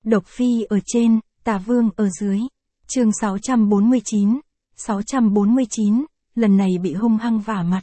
Độc Phi ở trên, Tả Vương ở dưới. Chương 649, lần này bị hung hăng vả mặt.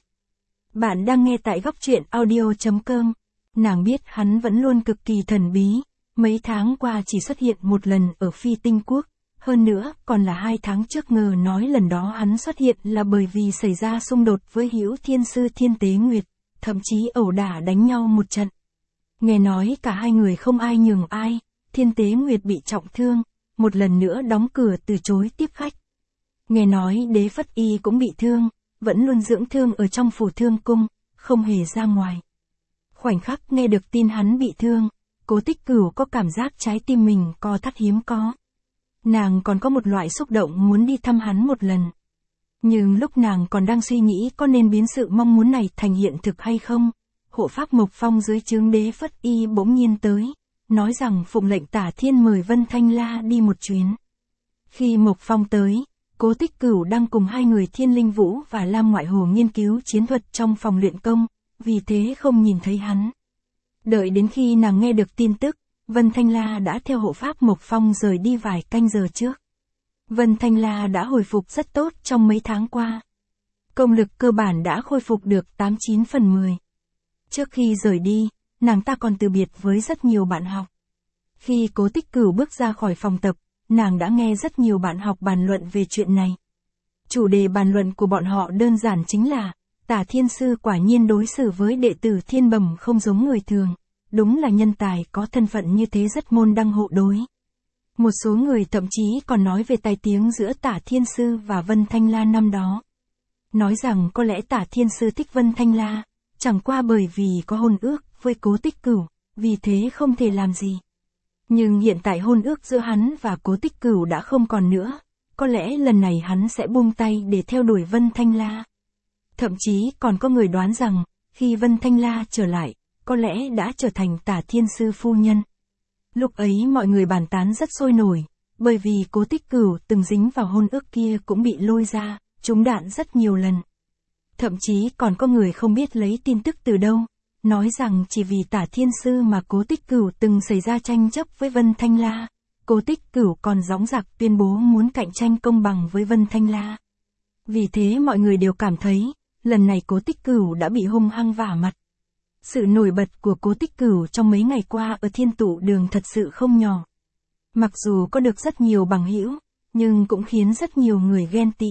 Bạn đang nghe tại góc truyện audio.com. Nàng biết hắn vẫn luôn cực kỳ thần bí, mấy tháng qua chỉ xuất hiện một lần ở Phi Tinh Quốc, hơn nữa còn là 2 tháng trước ngờ nói lần đó hắn xuất hiện là bởi vì xảy ra xung đột với Hữu Thiên Sư Thiên Tế Nguyệt, thậm chí ẩu đả đánh nhau một trận. Nghe nói cả hai người không ai nhường ai, Thiên Tế Nguyệt bị trọng thương, một lần nữa đóng cửa từ chối tiếp khách. Nghe nói Đế Phất Y cũng bị thương, vẫn luôn dưỡng thương ở trong phủ thương cung, không hề ra ngoài. Khoảnh khắc nghe được tin hắn bị thương, Cố Tích Cửu có cảm giác trái tim mình co thắt hiếm có. Nàng còn có một loại xúc động muốn đi thăm hắn một lần. Nhưng lúc nàng còn đang suy nghĩ có nên biến sự mong muốn này thành hiện thực hay không, hộ pháp Mộc Phong dưới trướng Đế Phất Y bỗng nhiên tới, nói rằng phụng lệnh Tả Thiên mời Vân Thanh La đi một chuyến. Khi Mộc Phong tới, Cố Tích Cửu đang cùng hai người Thiên Linh Vũ và Lam Ngoại Hồ nghiên cứu chiến thuật trong phòng luyện công, vì thế không nhìn thấy hắn. Đợi đến khi nàng nghe được tin tức, Vân Thanh La đã theo hộ pháp Mộc Phong rời đi vài canh giờ trước. Vân Thanh La đã hồi phục rất tốt trong mấy tháng qua. Công lực cơ bản đã khôi phục được 8-9 phần 10. Trước khi rời đi, nàng ta còn từ biệt với rất nhiều bạn học. Khi Cố Tích Cửu bước ra khỏi phòng tập, nàng đã nghe rất nhiều bạn học bàn luận về chuyện này. Chủ đề bàn luận của bọn họ đơn giản chính là, Tả Thiên Sư quả nhiên đối xử với đệ tử Thiên Bẩm không giống người thường, đúng là nhân tài có thân phận như thế rất môn đăng hộ đối. Một số người thậm chí còn nói về tai tiếng giữa Tả Thiên Sư và Vân Thanh La năm đó. Nói rằng có lẽ Tả Thiên Sư thích Vân Thanh La, chẳng qua bởi vì có hôn ước với Cố Tích Cửu, vì thế không thể làm gì. Nhưng hiện tại hôn ước giữa hắn và Cố Tích Cửu đã không còn nữa, có lẽ lần này hắn sẽ buông tay để theo đuổi Vân Thanh La. Thậm chí còn có người đoán rằng, khi Vân Thanh La trở lại, có lẽ đã trở thành Tả Thiên Sư phu nhân. Lúc ấy mọi người bàn tán rất sôi nổi, bởi vì Cố Tích Cửu từng dính vào hôn ước kia cũng bị lôi ra, trúng đạn rất nhiều lần. Thậm chí còn có người không biết lấy tin tức từ đâu, nói rằng chỉ vì Tả Thiên Sư mà Cố Tích Cửu từng xảy ra tranh chấp với Vân Thanh La, Cố Tích Cửu còn dõng dạc tuyên bố muốn cạnh tranh công bằng với Vân Thanh La. Vì thế mọi người đều cảm thấy, lần này Cố Tích Cửu đã bị hung hăng vả mặt. Sự nổi bật của Cố Tích Cửu trong mấy ngày qua ở Thiên Tụ Đường thật sự không nhỏ. Mặc dù có được rất nhiều bằng hữu, nhưng cũng khiến rất nhiều người ghen tị.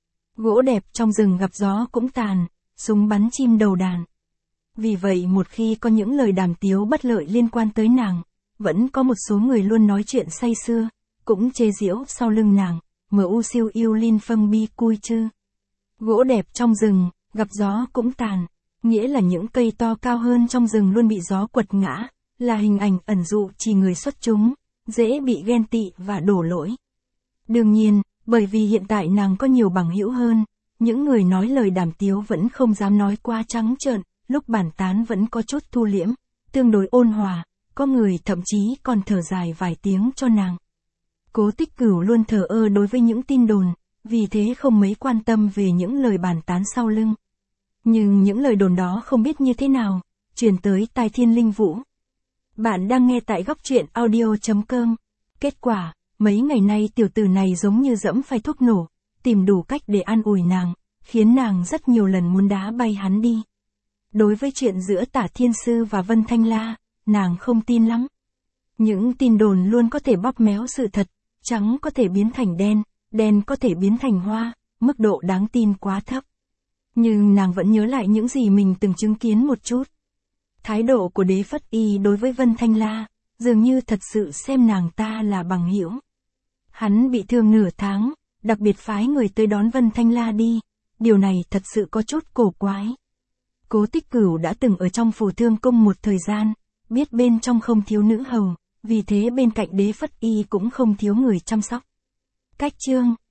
Gỗ đẹp trong rừng gặp gió cũng tàn, súng bắn chim đầu đàn. Vì vậy một khi có những lời đàm tiếu bất lợi liên quan tới nàng, vẫn có một số người luôn nói chuyện say sưa, cũng chê giễu sau lưng nàng, mu siêu yêu linh phân bi cui chư. Gỗ đẹp trong rừng, gặp gió cũng tàn, nghĩa là những cây to cao hơn trong rừng luôn bị gió quật ngã, là hình ảnh ẩn dụ chỉ người xuất chúng, dễ bị ghen tị và đổ lỗi. Đương nhiên, bởi vì hiện tại nàng có nhiều bằng hữu hơn, những người nói lời đàm tiếu vẫn không dám nói quá trắng trợn, lúc bàn tán vẫn có chút thu liễm, tương đối ôn hòa, có người thậm chí còn thở dài vài tiếng cho nàng. Cố Tích Cửu luôn thờ ơ đối với những tin đồn, vì thế không mấy quan tâm về những lời bàn tán sau lưng. Nhưng những lời đồn đó không biết như thế nào, truyền tới tai Thiên Linh Vũ. Bạn đang nghe tại góc truyện audio.com. Kết quả, mấy ngày nay tiểu tử này giống như dẫm phải thuốc nổ, tìm đủ cách để an ủi nàng, khiến nàng rất nhiều lần muốn đá bay hắn đi. Đối với chuyện giữa Tả Thiên Sư và Vân Thanh La, nàng không tin lắm. Những tin đồn luôn có thể bóp méo sự thật, trắng có thể biến thành đen, đen có thể biến thành hoa, mức độ đáng tin quá thấp. Nhưng nàng vẫn nhớ lại những gì mình từng chứng kiến một chút. Thái độ của Đế Phất Y đối với Vân Thanh La, dường như thật sự xem nàng ta là bằng hữu. Hắn bị thương nửa tháng, đặc biệt phái người tới đón Vân Thanh La đi, điều này thật sự có chút cổ quái. Cố Tích Cửu đã từng ở trong phủ thương cung một thời gian, biết bên trong không thiếu nữ hầu, vì thế bên cạnh Đế Phất Y cũng không thiếu người chăm sóc. Cách chương